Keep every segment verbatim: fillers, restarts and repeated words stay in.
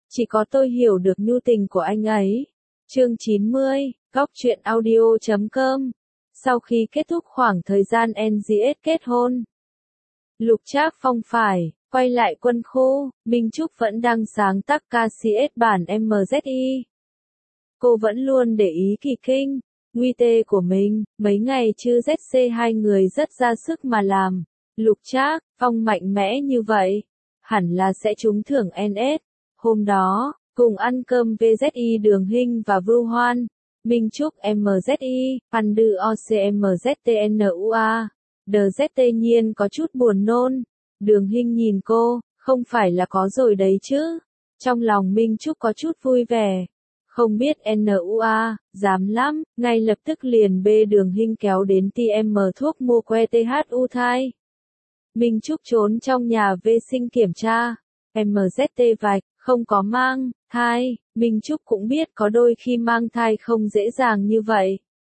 Chỉ có tôi hiểu được nhu tình của anh ấy. Chương chín mươi, góc truyện audio chấm com. Sau khi kết thúc khoảng thời gian en giê ét kết hôn, Lục Trác Phong phải quay lại quân khu, Minh Trúc vẫn đang sáng tác ca xê ét bản em dét i. Cô vẫn luôn để ý Kỳ Kinh, Nguy Tê của mình, mấy ngày chứ zét xê hai người rất ra sức mà làm. Lục Trác Phong mạnh mẽ như vậy, hẳn là sẽ trúng thưởng en ét. Hôm đó, cùng ăn cơm vê zét i Đường Hinh và Vưu Hoan, Minh Trúc em zét i, Phan Đư o xê em zét tê en u a. Đờ dét tê nhiên có chút buồn nôn. Đường Hinh nhìn cô, không phải là có rồi đấy chứ. Trong lòng Minh Trúc có chút vui vẻ. Không biết en u a, dám lắm, ngay lập tức liền bê Đường Hinh kéo đến tê em thuốc mua que tê hát u thai. Minh Trúc trốn trong nhà vệ sinh kiểm tra. em zét tê vạch, không có mang thai. Minh Trúc cũng biết có đôi khi mang thai không dễ dàng như vậy.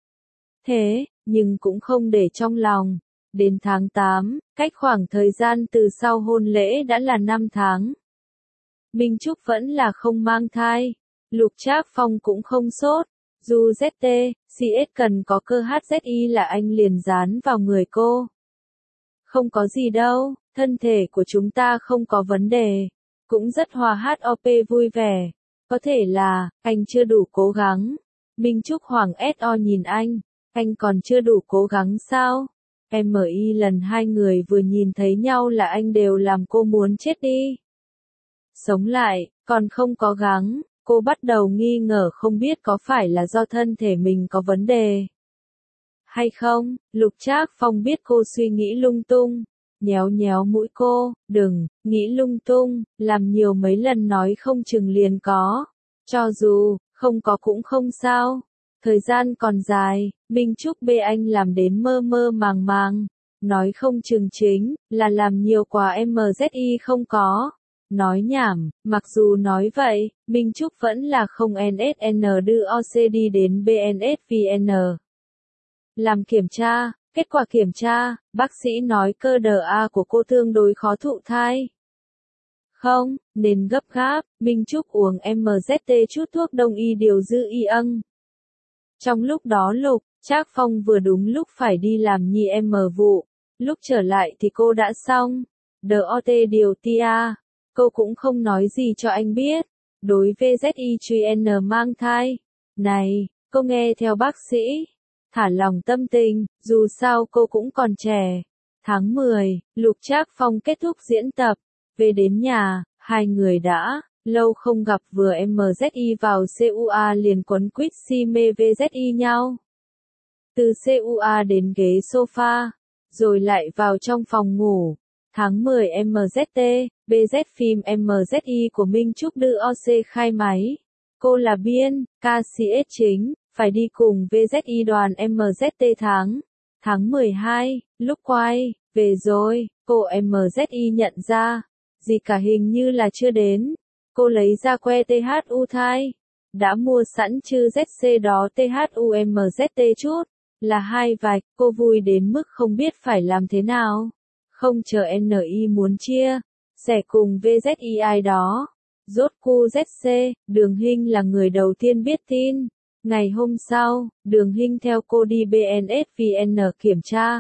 Thế, nhưng cũng không để trong lòng. Đến tháng tám, cách khoảng thời gian từ sau hôn lễ đã là năm tháng. Minh Trúc vẫn là không mang thai. Lục Trác Phong cũng không sốt. Dù zét tê, xê ét cần có cơ hát zét i là anh liền dán vào người cô. Không có gì đâu, thân thể của chúng ta không có vấn đề. Cũng rất hòa hát o pê vui vẻ. Có thể là, anh chưa đủ cố gắng. Minh Trúc Hoàng ét o nhìn anh. Anh còn chưa đủ cố gắng sao? em i lần hai người vừa nhìn thấy nhau là anh đều làm cô muốn chết đi. Sống lại, còn không có gắng, cô bắt đầu nghi ngờ không biết có phải là do thân thể mình có vấn đề hay không. Lục Trác Phong biết cô suy nghĩ lung tung, nhéo nhéo mũi cô, đừng, nghĩ lung tung, làm nhiều mấy lần nói không chừng liền có. Cho dù, không có cũng không sao. Thời gian còn dài, Minh Trúc bê anh làm đến mơ mơ màng màng. Nói không chừng chính là làm nhiều quá em zét i không có. Nói nhảm, mặc dù nói vậy, Minh Trúc vẫn là không en ét en đưa o xê đi đến bê en ét vê en. Làm kiểm tra, kết quả kiểm tra, bác sĩ nói cơ đờ A của cô tương đối khó thụ thai. Không, nên gấp gáp, Minh Trúc uống em zét tê chút thuốc đông y điều dư y âng. Trong lúc đó Lục Trác Phong vừa đúng lúc phải đi làm nhi em vụ. Lúc trở lại thì cô đã xong. đê o tê điều tia. Cô cũng không nói gì cho anh biết. Đối với zét i truy N mang thai. Này, cô nghe theo bác sĩ. Thả lòng tâm tình, dù sao cô cũng còn trẻ. Tháng mười, Lục Trác Phong kết thúc diễn tập. Về đến nhà, hai người đã lâu không gặp, vừa em zét i vào xê u a liền quấn quýt si mê vê zét i nhau. Từ xê u a đến ghế sofa, rồi lại vào trong phòng ngủ. Tháng mười em zét tê, bê zét phim em zét i của Minh Trúc đưa o xê khai máy. Cô là biên, ca xê ét chính, phải đi cùng vê zét i đoàn em zét tê tháng. Tháng mười hai, lúc quay, về rồi, cô em zét i nhận ra, gì cả hình như là chưa đến. Cô lấy ra que tê hát u thai. Đã mua sẵn chữ zét xê đó tê hát u em zét tê chút. Là hai vạch, cô vui đến mức không biết phải làm thế nào. Không chờ en i muốn chia sẻ cùng vê zét i ai đó. Rốt cu zét xê, Đường Hinh là người đầu tiên biết tin. Ngày hôm sau, Đường Hinh theo cô đi bê en ét vê en kiểm tra.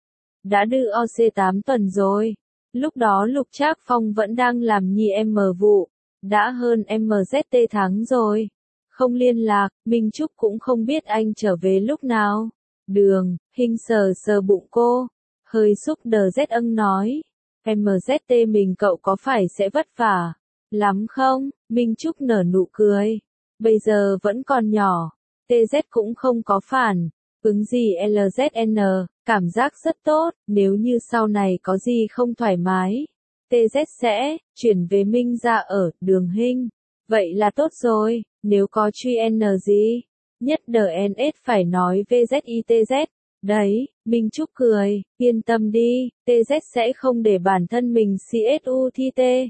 Đã đưa o xê tám tuần rồi. Lúc đó Lục Trác Phong vẫn đang làm nhi em vụ. Đã hơn em zét tê tháng rồi. Không liên lạc, Minh Trúc cũng không biết anh trở về lúc nào. Đường Hinh sờ sờ bụng cô, hơi xúc đờ rét âng nói. em zét tê mình cậu có phải sẽ vất vả lắm không? Minh Trúc nở nụ cười. Bây giờ vẫn còn nhỏ. tê dét cũng không có phản ứng gì lờ dét en. Cảm giác rất tốt. Nếu như sau này có gì không thoải mái, tê dét sẽ chuyển về Minh ra ở Đường Hinh. Vậy là tốt rồi. Nếu có truy N gì, nhất đờ en ét phải nói vê zét i tê dét. Đấy, Minh Trúc cười, yên tâm đi, tê dét sẽ không để bản thân mình xê ét u thi tê.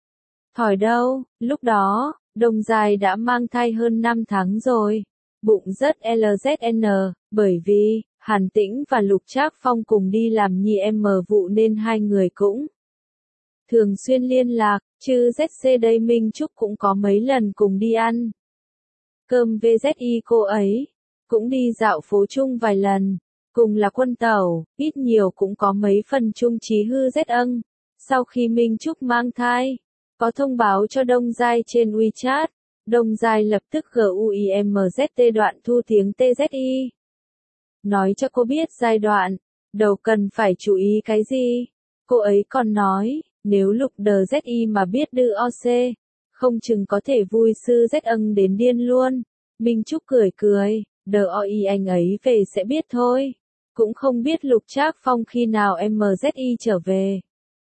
Thỏi đâu, lúc đó, Đồng Dài đã mang thai hơn năm tháng rồi. Bụng rất lờ dét en, bởi vì Hàn Tĩnh và Lục Trác Phong cùng đi làm nhi em vụ nên hai người cũng thường xuyên liên lạc, chứ dét xê đây Minh Trúc cũng có mấy lần cùng đi ăn cơm với dét i cô ấy, cũng đi dạo phố chung vài lần, cùng là quân tàu, ít nhiều cũng có mấy phần chung chí hư dét âng. Sau khi Minh Trúc mang thai, có thông báo cho Đông Giai trên WeChat, Đông Giai lập tức GUIMZT đoạn thu tiếng tê dét i. Nói cho cô biết giai đoạn đầu cần phải chú ý cái gì. Cô ấy còn nói, nếu lục đờ dét i mà biết đưa o xê, không chừng có thể vui sư dét âng đến điên luôn. Minh Trúc cười cười, đờ o i anh ấy về sẽ biết thôi. Cũng không biết Lục Trác Phong khi nào em zét i trở về.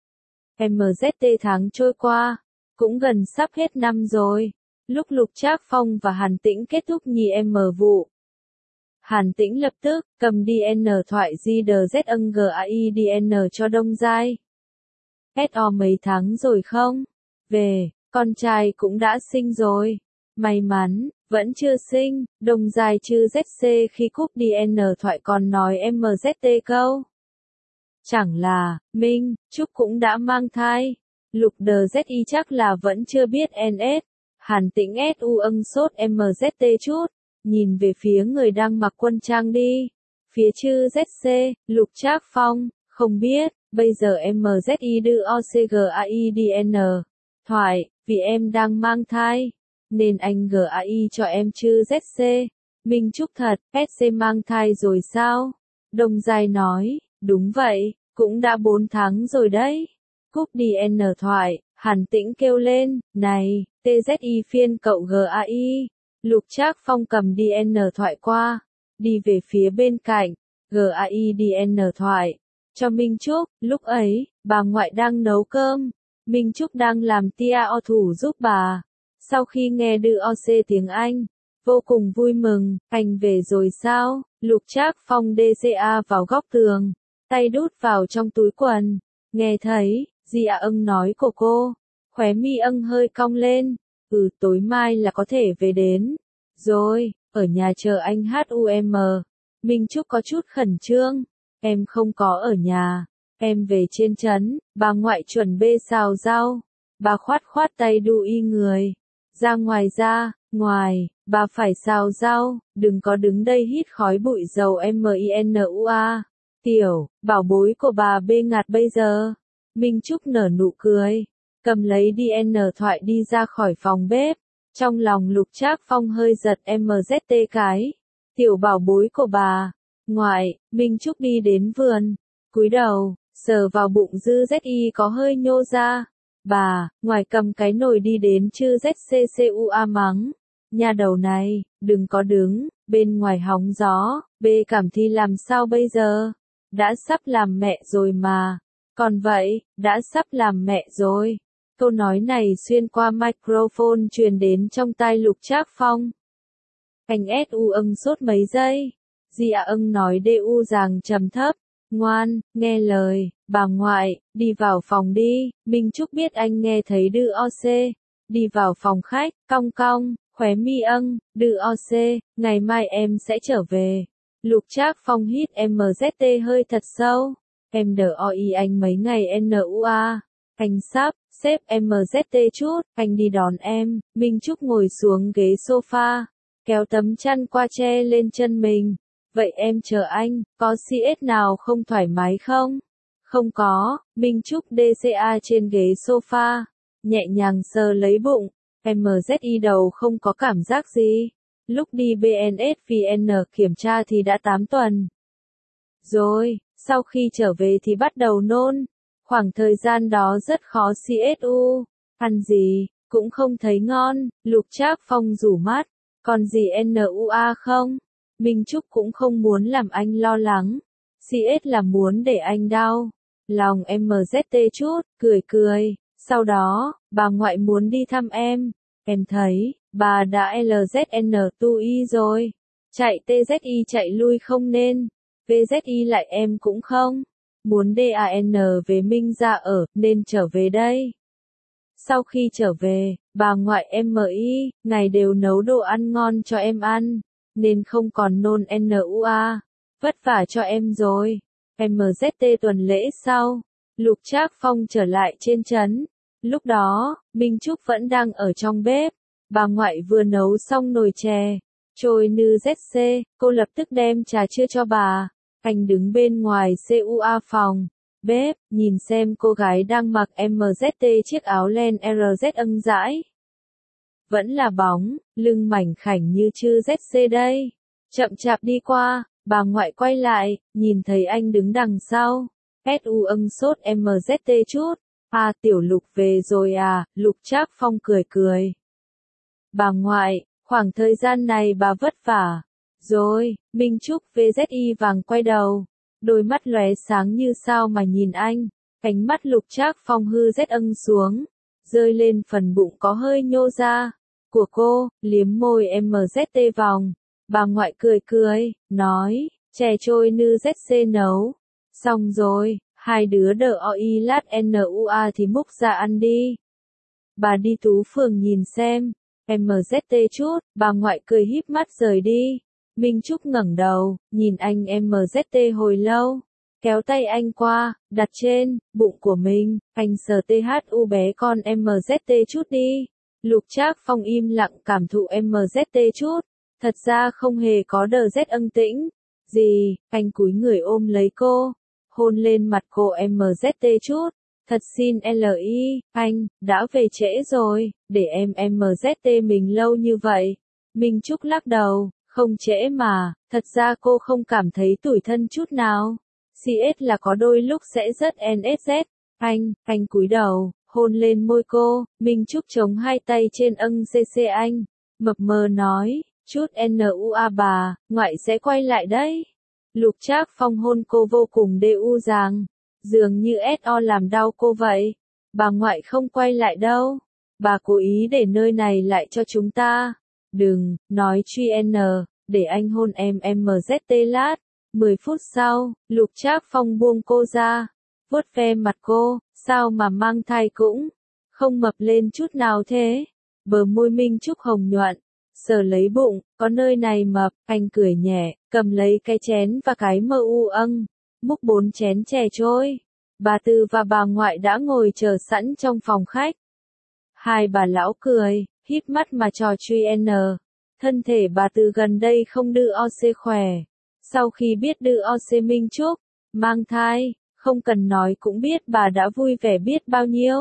em zét tê tháng trôi qua, cũng gần sắp hết năm rồi. Lúc Lục Trác Phong và Hàn Tĩnh kết thúc nhì em vụ. Hàn Tĩnh lập tức cầm đê en thoại giê đê dét âng GAIDN cho Đông Giai. ét o mấy tháng rồi không? Về, con trai cũng đã sinh rồi. May mắn, vẫn chưa sinh, Đông Giai chứ dét xê khi cúp đê en thoại còn nói em zét tê câu. Chẳng là, Minh, Trúc cũng đã mang thai. Lục đờ dét i chắc là vẫn chưa biết en ét. Hàn Tĩnh ét u âng sốt em zét tê chút. Nhìn về phía người đang mặc quân trang đi. Phía chư dét xê, Lục Trác Phong, không biết, bây giờ em zét i đưa o xê GAIDN. Thoại, vì em đang mang thai, nên anh gai cho em chư dét xê. Minh Trúc thật, ét xê mang thai rồi sao? Đông Giai nói, đúng vậy, cũng đã bốn tháng rồi đấy. Cúp đê en thoại, Hàn Tĩnh kêu lên, này, tê dét i phiên cậu gai. Lục Trác Phong cầm đê en thoại qua, đi về phía bên cạnh, GAIDN thoại, cho Minh Trúc. Lúc ấy, bà ngoại đang nấu cơm, Minh Trúc đang làm tia o thủ giúp bà. Sau khi nghe đưa o xê tiếng Anh, vô cùng vui mừng, anh về rồi sao? Lục Trác Phong đê xê a vào góc tường, tay đút vào trong túi quần, nghe thấy, dì à âng nói của cô, khóe mi âng hơi cong lên, ừ tối mai là có thể về đến. Rồi, ở nhà chờ anh HUM. Minh Trúc có chút khẩn trương, em không có ở nhà, em về trên trấn, bà ngoại chuẩn bê xào rau, bà khoát khoát tay đu y người. Ra ngoài ra, ngoài, bà phải xào rau, đừng có đứng đây hít khói bụi dầu MINUA. Tiểu, bảo bối của bà bê ngạt bây giờ. Minh Trúc nở nụ cười, cầm lấy đê en thoại đi ra khỏi phòng bếp. Trong lòng Lục Trác Phong hơi giật em zét tê cái. Tiểu bảo bối của bà. Ngoại, Minh Trúc đi đến vườn, cúi đầu, sờ vào bụng dư dét i có hơi nhô ra. Bà, ngoài cầm cái nồi đi đến chư dét xê xê u a mắng. Nhà đầu này, đừng có đứng, bên ngoài hóng gió, bê cảm thi làm sao bây giờ? Đã sắp làm mẹ rồi mà. Còn vậy, đã sắp làm mẹ rồi. Câu nói này xuyên qua microphone truyền đến trong tai Lục Trác Phong. Anh ét u âng sốt mấy giây. Dì à âng nói đê u ràng trầm thấp. Ngoan, nghe lời, bà ngoại, đi vào phòng đi. Minh Trúc biết anh nghe thấy đưa o xê. Đi vào phòng khách, cong cong, khóe mi âng, đưa o xê, ngày mai em sẽ trở về. Lục Trác Phong hít em zét tê hơi thật sâu. Em đờ o i anh mấy ngày nua. Anh sắp, xếp em zét tê chút, anh đi đón em. Minh Trúc ngồi xuống ghế sofa, kéo tấm chăn qua che lên chân mình. Vậy em chờ anh, có xê ét nào không thoải mái không? Không có, Minh Trúc đê xê a trên ghế sofa, nhẹ nhàng sờ lấy bụng. em zét i đầu không có cảm giác gì. Lúc đi bê en ét vê en kiểm tra thì đã tám tuần. Rồi, sau khi trở về thì bắt đầu nôn. Khoảng thời gian đó rất khó xê ét u. Ăn gì, cũng không thấy ngon. Lục Trác Phong rủ mắt. Còn gì nua không? Minh Trúc cũng không muốn làm anh lo lắng. xê ét là muốn để anh đau lòng em zét tê chút, cười cười. Sau đó, bà ngoại muốn đi thăm em. Em thấy, bà đã lờ dét en tu i rồi. Chạy tê dét i chạy lui không nên. vê dét i lại em cũng không. Muốn đan về Minh ra ở, nên trở về đây. Sau khi trở về, bà ngoại em mi, ngày đều nấu đồ ăn ngon cho em ăn. Nên không còn nôn nua. Vất vả cho em rồi. em zét tê tuần lễ sau. Lục Trác Phong trở lại trên trấn. Lúc đó, Minh Trúc vẫn đang ở trong bếp. Bà ngoại vừa nấu xong nồi chè. Trôi nư dét xê, cô lập tức đem trà chưa cho bà. Anh đứng bên ngoài xê u a phòng bếp, nhìn xem cô gái đang mặc em zét tê chiếc áo len rờ dét âng dãi. Vẫn là bóng, lưng mảnh khảnh như chư dét xê đây. Chậm chạp đi qua, bà ngoại quay lại, nhìn thấy anh đứng đằng sau. ét u âng sốt em zét tê chút. À, tiểu Lục về rồi à, Lục Trác Phong cười cười. Bà ngoại, khoảng thời gian này bà vất vả. Rồi, Minh Trúc vê dét i vàng quay đầu. Đôi mắt lóe sáng như sao mà nhìn anh. Cánh mắt Lục Trác Phong hư rét âng xuống. Rơi lên phần bụng có hơi nhô ra. Của cô, liếm môi em zét tê vòng. Bà ngoại cười cười, nói, chè trôi nư dét xê nấu. Xong rồi, hai đứa đợi oi lát nua thì múc ra ăn đi. Bà đi Tú Phường nhìn xem. em zét tê chút, bà ngoại cười híp mắt rời đi. Minh Trúc ngẩng đầu, nhìn anh em zét tê hồi lâu. Kéo tay anh qua, đặt trên bụng của mình, anh sờ thu bé con em zét tê chút đi. Lục Trác Phong im lặng cảm thụ em zét tê chút. Thật ra không hề có đờ rét âng tĩnh. Gì, anh cúi người ôm lấy cô. Hôn lên mặt cô em zét tê chút. Thật xin Li, anh, đã về trễ rồi, để em em zét tê mình lâu như vậy. Minh Trúc lắc đầu, không trễ mà, thật ra cô không cảm thấy tủi thân chút nào. xê ét là có đôi lúc sẽ rất en ét dét. Anh, anh cúi đầu, hôn lên môi cô, Minh Trúc chống hai tay trên âng xê xê anh. Mập mờ nói, chút nua bà, ngoại sẽ quay lại đấy. Lục Trác Phong hôn cô vô cùng đu dàng. Dường như ét o làm đau cô vậy. Bà ngoại không quay lại đâu. Bà cố ý để nơi này lại cho chúng ta. Đừng, nói truy n, để anh hôn em em zét tê lát. Mười phút sau, Lục Trác Phong buông cô ra. Vuốt ve mặt cô, sao mà mang thai cũng không mập lên chút nào thế. Bờ môi Minh Trúc hồng nhuận. Sờ lấy bụng, có nơi này mập, anh cười nhẹ, cầm lấy cái chén và cái mơ u âng. Múc bốn chén chè trôi. Bà Tư và bà ngoại đã ngồi chờ sẵn trong phòng khách. Hai bà lão cười, híp mắt mà trò chuyện. Thân thể bà Tư gần đây không đư o xê khỏe. Sau khi biết đư o xê Minh Trúc mang thai, không cần nói cũng biết bà đã vui vẻ biết bao nhiêu.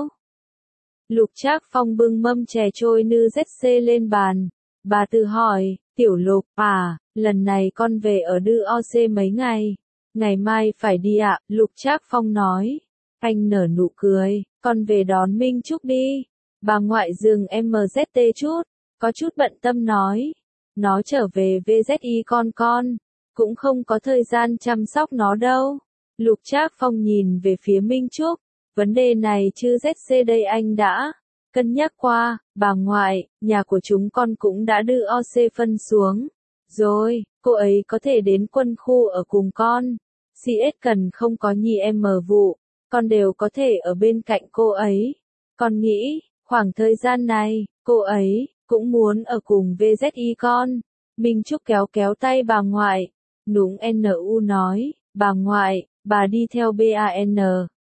Lục Trác Phong bưng mâm chè trôi nư dét xê lên bàn. Bà Tư hỏi, tiểu Lục, à, lần này con về ở đư o xê mấy ngày? Ngày mai phải đi ạ, à, Lục Trác Phong nói. Anh nở nụ cười, con về đón Minh Trúc đi. Bà ngoại dừng em zét tê chút, có chút bận tâm nói. Nó trở về vê dét i con con, cũng không có thời gian chăm sóc nó đâu. Lục Trác Phong nhìn về phía Minh Trúc, vấn đề này chứ dét xê đây anh đã cân nhắc qua, bà ngoại, nhà của chúng con cũng đã đưa o xê phân xuống. Rồi, cô ấy có thể đến quân khu ở cùng con. xê ét cần không có nhi em vụ, con đều có thể ở bên cạnh cô ấy. Con nghĩ, khoảng thời gian này, cô ấy cũng muốn ở cùng vê dét i con. Minh Trúc kéo kéo tay bà ngoại. Núng nu nói, bà ngoại, bà đi theo ban,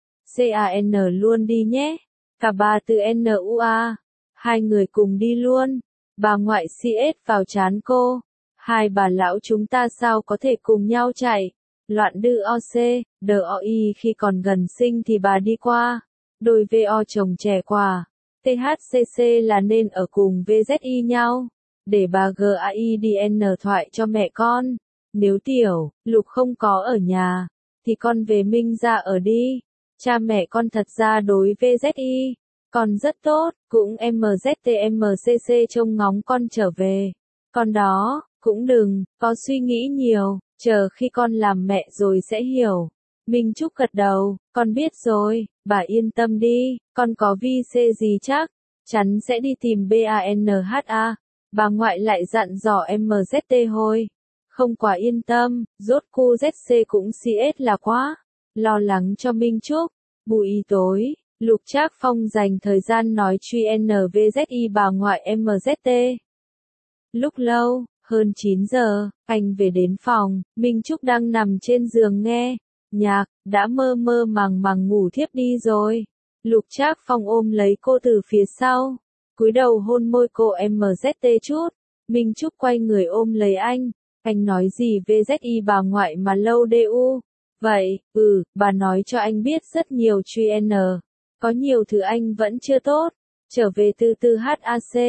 can luôn đi nhé. Cả bà từ nua. Hai người cùng đi luôn. Bà ngoại xê ét vào trán cô. Hai bà lão chúng ta sao có thể cùng nhau chạy. Loạn đư o xê, đờ oi khi còn gần sinh thì bà đi qua. Đôi vo chồng trẻ quả. tê hát xê xê là nên ở cùng vê dét i nhau. Để bà gaidn thoại cho mẹ con. Nếu tiểu, Lục không có ở nhà, thì con về Minh ra ở đi. Cha mẹ con thật ra đối vê dét i, con rất tốt, cũng em zét tê em xê xê trông ngóng con trở về. Con đó, cũng đừng, có suy nghĩ nhiều, chờ khi con làm mẹ rồi sẽ hiểu. Minh Trúc gật đầu, con biết rồi, bà yên tâm đi, con có vi xê gì chắc, chắn sẽ đi tìm banha. Bà ngoại lại dặn dò em zét tê hồi. Không quá yên tâm, rốt cu dét xê cũng xê ét là quá. Lo lắng cho Minh Trúc. Buổi tối, Lục Trác Phong dành thời gian nói chuyện vê dét i bà ngoại em zét tê. Lúc lâu, hơn chín giờ, anh về đến phòng, Minh Trúc đang nằm trên giường nghe. nhạc, đã mơ mơ màng màng ngủ thiếp đi rồi. Lục Trác Phong ôm lấy cô từ phía sau, cúi đầu hôn môi cô em zét chút. Minh Trúc quay người ôm lấy anh, anh nói gì vê dét i bà ngoại mà lâu đu. Vậy, ừ, bà nói cho anh biết rất nhiều chuyên, có nhiều thứ anh vẫn chưa tốt, trở về từ từ hát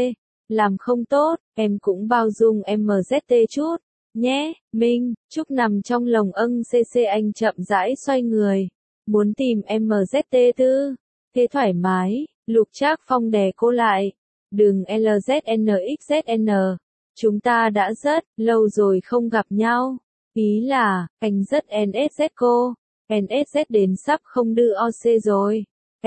làm không tốt, em cũng bao dung em zét chút, nhé. Minh Trúc nằm trong lồng âng cc anh chậm rãi xoay người, muốn tìm em zét tư, thế thoải mái. Lục Trác Phong đè cô lại, đừng lờ dét en ích dét en, chúng ta đã rất lâu rồi không gặp nhau, ý là, anh rất en ét dét cô, en ét dét đến sắp không đưa o xê rồi.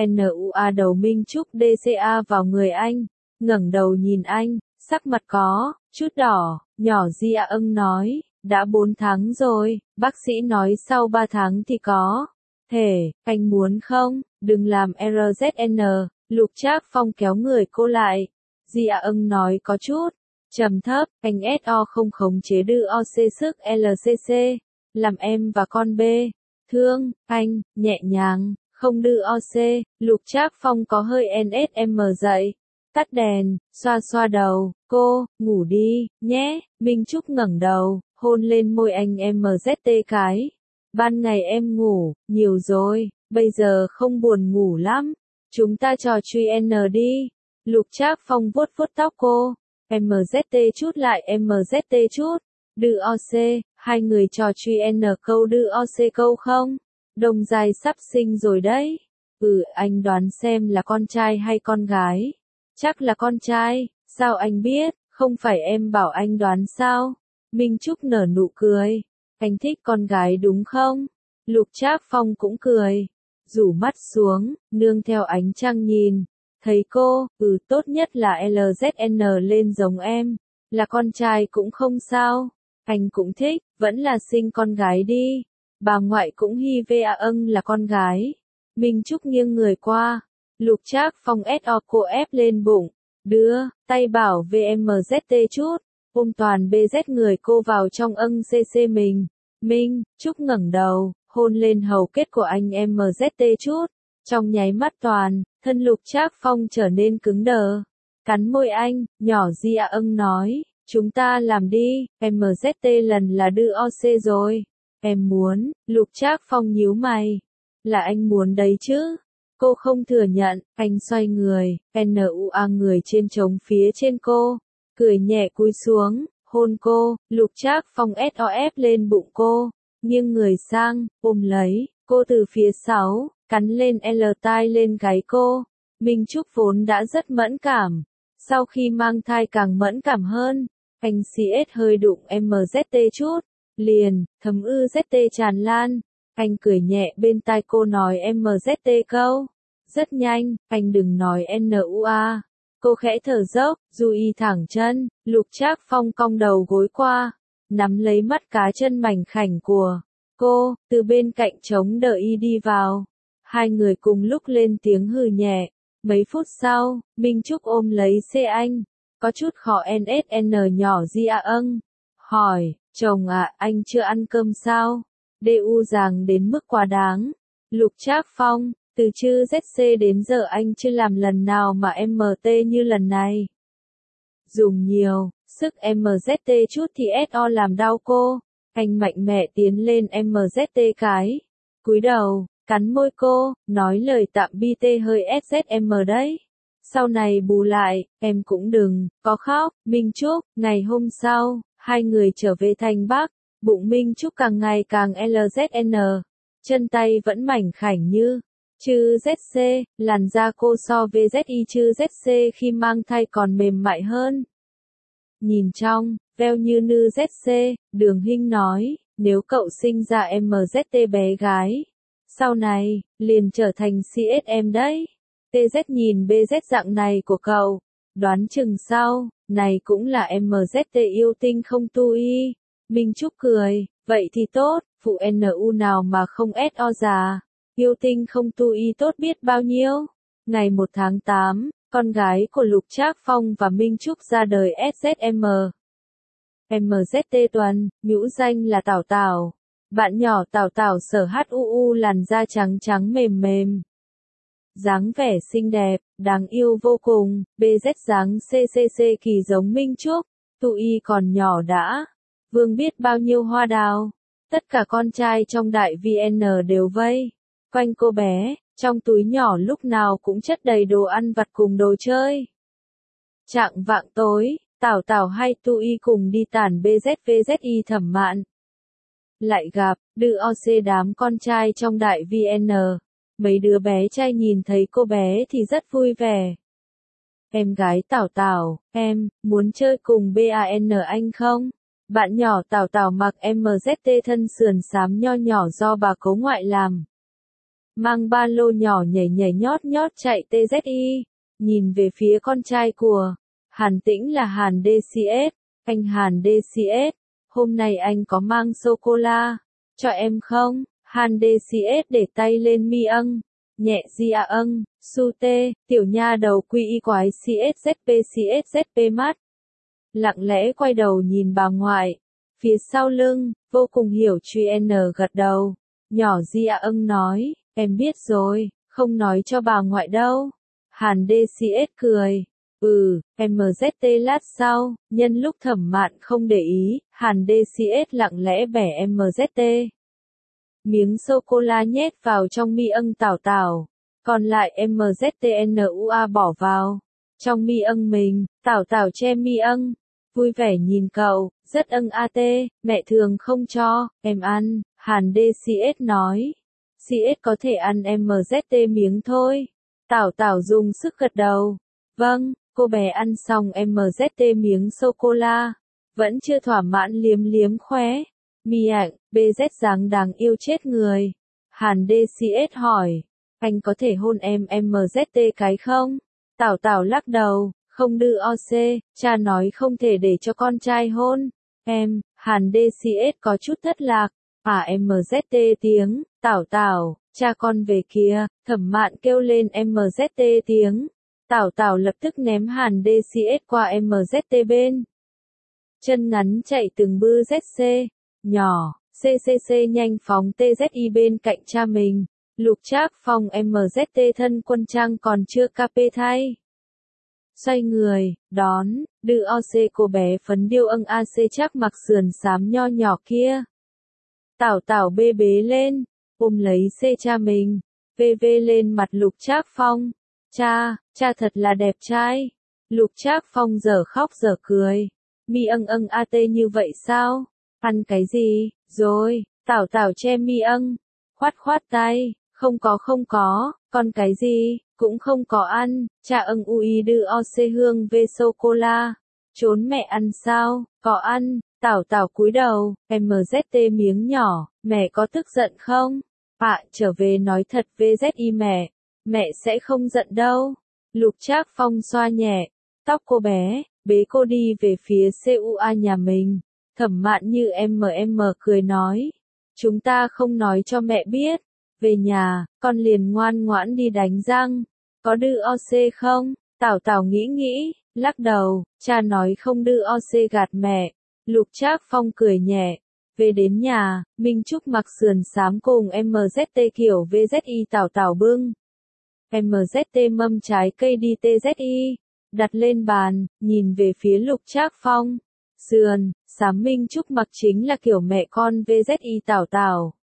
nua đầu Minh Trúc đê xê a vào người anh, ngẩng đầu nhìn anh, sắc mặt có chút đỏ, nhỏ Di A âng nói, đã bốn tháng rồi, bác sĩ nói sau ba tháng thì có thể, anh muốn không, đừng làm rờ dét en. Lục Trác Phong kéo người cô lại, Di A âng nói có chút trầm thấp, anh ét o không khống chế đưa o xê sức lờ xê xê, làm em và con B thương, anh, nhẹ nhàng, không đưa o xê. Lục Trác Phong có hơi en ét em dậy, tắt đèn, xoa xoa đầu, cô, ngủ đi, nhé. Minh Trúc ngẩng đầu, hôn lên môi anh em zét cái. Ban ngày em ngủ nhiều rồi, bây giờ không buồn ngủ lắm, chúng ta trò chuyện đi. Lục Trác Phong vuốt vuốt tóc cô, em zét chút lại em zét chút, đưa o xê, hai người trò chuyện câu đưa o xê câu không? Đồng dài sắp sinh rồi đấy. Ừ, anh đoán xem là con trai hay con gái? Chắc là con trai, sao anh biết, không phải em bảo anh đoán sao? Minh Trúc nở nụ cười, anh thích con gái đúng không? Lục Trác Phong cũng cười, rủ mắt xuống, nương theo ánh trăng nhìn, thấy cô, ừ tốt nhất là lờ dét en lên giống em, là con trai cũng không sao, anh cũng thích, vẫn là sinh con gái đi. Bà ngoại cũng hy vê a âng là con gái. Minh Trúc nghiêng người qua, Lục Trác Phong ét o cô ép lên bụng, đưa tay bảo vê em zét chút, ôm toàn bê dét người cô vào trong âng cc mình. Minh Trúc ngẩng đầu, hôn lên hầu kết của anh em zét chút, trong nháy mắt toàn thân Lục Trác Phong trở nên cứng đờ, cắn môi anh, nhỏ Di A âng nói, chúng ta làm đi, em zét lần là đưa o xê rồi. Em muốn, Lục Trác Phong nhíu mày. Là anh muốn đấy chứ? Cô không thừa nhận, anh xoay người, nua người trên trống phía trên cô, cười nhẹ cúi xuống, hôn cô. Lục Trác Phong ét o ép lên bụng cô, nghiêng người sang, ôm lấy cô từ phía sau, cắn lên L tai lên gáy cô. Minh Trúc vốn đã rất mẫn cảm, sau khi mang thai càng mẫn cảm hơn. Anh xê ét hơi đụng em zét chút, liền, thấm ư zét tràn lan. Anh cười nhẹ bên tai cô nói em zét câu. Rất nhanh, anh đừng nói nua. Cô khẽ thở dốc, duy thẳng chân, Lục Trác Phong cong đầu gối qua, nắm lấy mắt cá chân mảnh khảnh của cô, từ bên cạnh trống đợi y đi vào. Hai người cùng lúc lên tiếng hừ nhẹ. Mấy phút sau, Minh Trúc ôm lấy xe anh, có chút khó en ét en nhỏ Di A âng, hỏi, chồng à, anh chưa ăn cơm sao? đu ràng đến mức quá đáng. Lục Trác Phong, từ chữ zét xê đến giờ anh chưa làm lần nào mà em tê như lần này. Dùng nhiều sức em zét chút thì ét o làm đau cô. Anh mạnh mẽ tiến lên em zét cái, cúi đầu, cắn môi cô, nói lời tạm biệt hơi ét dét em đấy. Sau này bù lại, em cũng đừng có khóc. Minh Trúc, ngày hôm sau, hai người trở về thành Bắc, bụng Minh Trúc càng ngày càng lờ dét en, chân tay vẫn mảnh khảnh như chữ zét xê, làn da cô so với zét i chữ zét xê khi mang thai còn mềm mại hơn. Nhìn trong, veo như nữ zét xê, Đường Hinh nói, nếu cậu sinh ra em zét bé gái, sau này, liền trở thành xê ét em đấy. tê dét nhìn bê dét dạng này của cậu, đoán chừng sau, này cũng là em zét yêu tinh không tu y. Minh Trúc cười, vậy thì tốt, phụ nu nào mà không ét o già, yêu tinh không tu y tốt biết bao nhiêu. Ngày một tháng tám, con gái của Lục Trác Phong và Minh Trúc ra đời ét dét em. em zét Tuần, nhũ danh là Tảo Tảo. Bạn nhỏ Tảo Tảo sở hát u u làn da trắng trắng mềm mềm. Dáng vẻ xinh đẹp, đáng yêu vô cùng, bê dét dáng xê xê xê kỳ giống Minh Trúc, tụi y còn nhỏ đã. Vương biết bao nhiêu hoa đào. Tất cả con trai trong đại vê en đều vây quanh cô bé, trong túi nhỏ lúc nào cũng chất đầy đồ ăn vặt cùng đồ chơi. Chạng vạng tối, Tảo Tảo hay tụi y cùng đi tản bê dét vê dét i Thẩm Mạn. Lại gặp, đưa o xê đám con trai trong đại vê en. Mấy đứa bé trai nhìn thấy cô bé thì rất vui vẻ. Em gái Tảo Tảo, em, muốn chơi cùng ban anh không? Bạn nhỏ Tảo Tảo mặc em dét tê thân sườn xám nho nhỏ do bà cố ngoại làm. Mang ba lô nhỏ nhảy nhảy nhót nhót chạy tê dét i, nhìn về phía con trai của Hàn Tĩnh là Hàn đê xê ét, anh Hàn đê xê ét, hôm nay anh có mang sô-cô-la cho em không? Hàn đê xê ét để tay lên mi âng, nhẹ di a âng, su tê, tiểu nha đầu quy y quái xê ét zét pê xê ét zét pê mắt. Lặng lẽ quay đầu nhìn bà ngoại, phía sau lưng, vô cùng hiểu truy N gật đầu, nhỏ di a âng nói, em biết rồi, không nói cho bà ngoại đâu. Hàn đê xê ét cười, ừ, em zét tê lát sau, nhân lúc Thẩm Mạn không để ý, Hàn đê xê ét lặng lẽ bẻ em zét tê. Miếng sô-cô-la nhét vào trong mi âng Tảo Tảo, còn lại em zét tê en u a bỏ vào trong mi âng mình. Tảo Tảo che mi âng, vui vẻ nhìn cậu, rất âng a tê, mẹ thường không cho em ăn. Hàn đê xê ét nói, xê ét có thể ăn em zét tê miếng thôi. Tảo Tảo dùng sức gật đầu, vâng. Cô bé ăn xong em zét tê miếng sô-cô-la, vẫn chưa thỏa mãn liếm liếm khóe. Mi ảnh, bê dét dáng đáng yêu chết người. Hàn đê xê ét hỏi, anh có thể hôn em em zét tê cái không? Tảo Tảo lắc đầu, không đưa o xê, cha nói không thể để cho con trai hôn. Em, Hàn đê xê ét có chút thất lạc, à em zét tê tiếng, Tảo Tảo, cha con về kìa, Thẩm Mạn kêu lên em zét tê tiếng. Tảo Tảo lập tức ném Hàn đê xê ét qua em zét tê bên. Chân ngắn chạy từng bư zét xê, nhỏ, xê xê xê nhanh phóng tê dét i bên cạnh cha mình. Lục Trác Phong em zét tê thân quân trang còn chưa ca pê thay. Xoay người, đón, đưa o xê cô bé phấn điêu âng a xê chắc mặc sườn xám nho nhỏ kia. Tảo Tảo bê bế lên, ôm lấy xê cha mình, vê vê lên mặt Lục Trác Phong. Cha, cha thật là đẹp trai. Lục Trác Phong giờ khóc giờ cười. Mi âng âng a tê như vậy sao? Ăn cái gì? Rồi, Tảo Tảo che mi âng, khoát khoát tay, không có không có, còn cái gì, cũng không có ăn. Cha âng ui đưa o xê hương về sô-cô-la. Trốn mẹ ăn sao? Có ăn. Tảo Tảo cúi đầu, em zét tê miếng nhỏ, mẹ có tức giận không? À, trở về nói thật vê dét i mẹ. Mẹ sẽ không giận đâu. Lục Trác Phong xoa nhẹ tóc cô bé, bế cô đi về phía xê u a nhà mình. Thẩm Mạn như em em cười nói, chúng ta không nói cho mẹ biết. Về nhà, con liền ngoan ngoãn đi đánh răng. Có đưa o xê không? Tảo Tảo nghĩ nghĩ, lắc đầu, cha nói không đưa o xê gạt mẹ. Lục Trác Phong cười nhẹ. Về đến nhà, Minh Trúc mặc sườn xám cùng em zét tê kiểu vê dét i Tảo Tảo bưng em zét tê mâm trái cây đi tê dét i, đặt lên bàn, nhìn về phía Lục Trác Phong. Sườn xám Minh Trúc mặc chính là kiểu mẹ con vê dét i Tảo Tảo.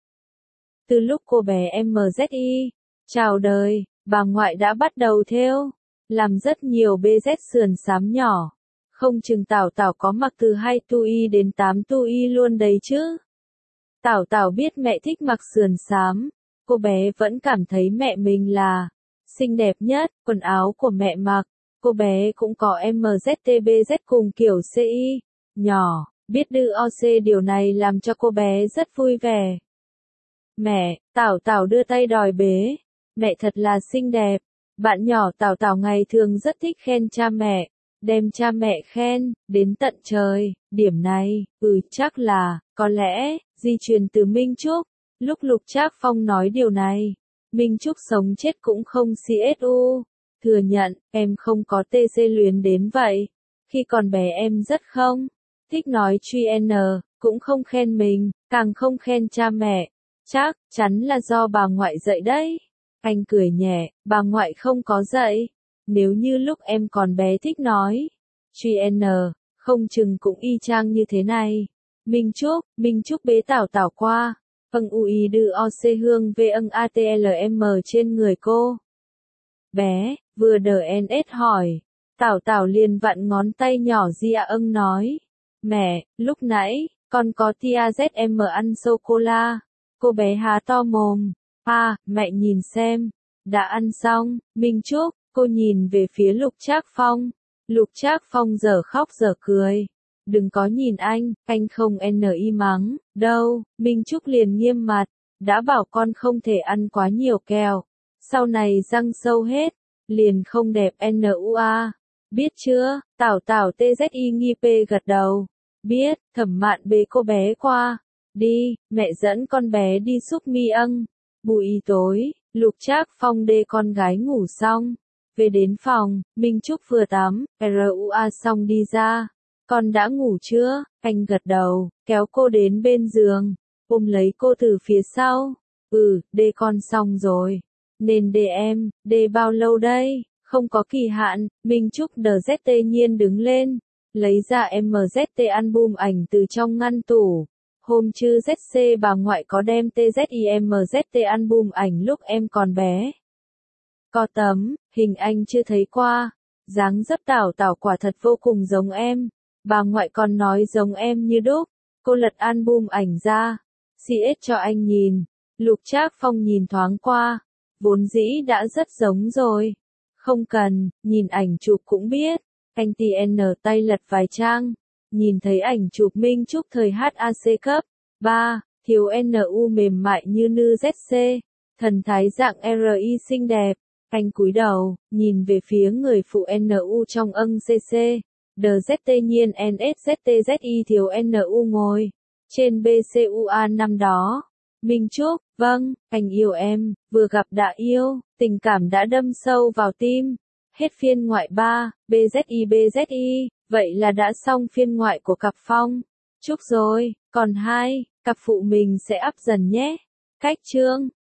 Từ lúc cô bé em zét i chào đời, bà ngoại đã bắt đầu thêu, làm rất nhiều bê dét sườn xám nhỏ. Không chừng Tảo Tảo có mặc từ hai tu y đến tám tu y luôn đấy chứ. Tảo Tảo biết mẹ thích mặc sườn xám, cô bé vẫn cảm thấy mẹ mình là xinh đẹp nhất. Quần áo của mẹ mặc, cô bé cũng có em zét tê bê dét cùng kiểu xê i nhỏ, biết đưa o xê điều này làm cho cô bé rất vui vẻ. Mẹ, Tảo Tảo đưa tay đòi bế. Mẹ thật là xinh đẹp. Bạn nhỏ Tảo Tảo ngày thường rất thích khen cha mẹ, đem cha mẹ khen đến tận trời. Điểm này, ừ chắc là, có lẽ, di truyền từ Minh Trúc. Lúc Lục Trác Phong nói điều này, Minh Trúc sống chết cũng không xê ét u. Thừa nhận, em không có tê xê luyến đến vậy. Khi còn bé em rất không thích nói truy N, cũng không khen mình, càng không khen cha mẹ. Chắc chắn là do bà ngoại dạy đấy. Anh cười nhẹ, bà ngoại không có dạy. Nếu như lúc em còn bé thích nói, truy N, không chừng cũng y chang như thế này. Minh Trúc, Minh Trúc bế Tảo Tảo qua. Âng ui đư o c hương v âng a t l m trên người cô. Bé, vừa đờ en ét hỏi. Tảo Tảo liền vặn ngón tay nhỏ Gia âng nói. Mẹ, lúc nãy, con có tia zm ăn sô-cô-la. Cô bé há to mồm. À, mẹ nhìn xem. Đã ăn xong, Minh Trúc, cô nhìn về phía Lục Trác Phong. Lục Trác Phong giờ khóc giờ cười. Đừng có nhìn anh, anh không ni mắng, đâu, Minh Trúc liền nghiêm mặt. Đã bảo con không thể ăn quá nhiều kẹo. Sau này răng sâu hết, liền không đẹp nua. Biết chưa, Tảo Tảo tzi nghi p gật đầu. Biết, Thẩm Mạn bế cô bé qua. Đi, mẹ dẫn con bé đi xúc mi âng. Buổi tối, Lục Trác Phong đê con gái ngủ xong. Về đến phòng, Minh Trúc vừa tắm, rua xong đi ra. Con đã ngủ chưa? Anh gật đầu, kéo cô đến bên giường, ôm lấy cô từ phía sau. Ừ, đê con xong rồi. Nên đê em, đê bao lâu đây? Không có kỳ hạn. Minh Trúc đờ dét tê nhiên đứng lên, lấy ra em zét tê album ảnh từ trong ngăn tủ. Hôm chứ zét xê bà ngoại có đem tê dét i em zét tê album ảnh lúc em còn bé. Có tấm, hình anh chưa thấy qua. Dáng dấp Tảo Tảo quả thật vô cùng giống em. Bà ngoại còn nói giống em như đúc. Cô lật album ảnh ra. xê ét cho anh nhìn. Lục Trác Phong nhìn thoáng qua. Vốn dĩ đã rất giống rồi. Không cần, nhìn ảnh chụp cũng biết. Anh tê en tay lật vài trang. Nhìn thấy ảnh chụp Minh Trúc thời hát a xê cấp. ba. Thiếu nu mềm mại như nư zét xê. Thần thái dạng rờ i xinh đẹp. Anh cúi đầu, nhìn về phía người phụ nu trong âng xê xê. Đờ dét tê nhiên en ét zét tê zét i thiếu nu ngồi. Trên bê xê u a năm đó. Minh Trúc, vâng, anh yêu em, vừa gặp đã yêu, tình cảm đã đâm sâu vào tim. Hết phiên ngoại ba, bê zét i bê zét i, vậy là đã xong phiên ngoại của cặp Phong. Trúc rồi, còn hai, cặp phụ mình sẽ up dần nhé. Cách chương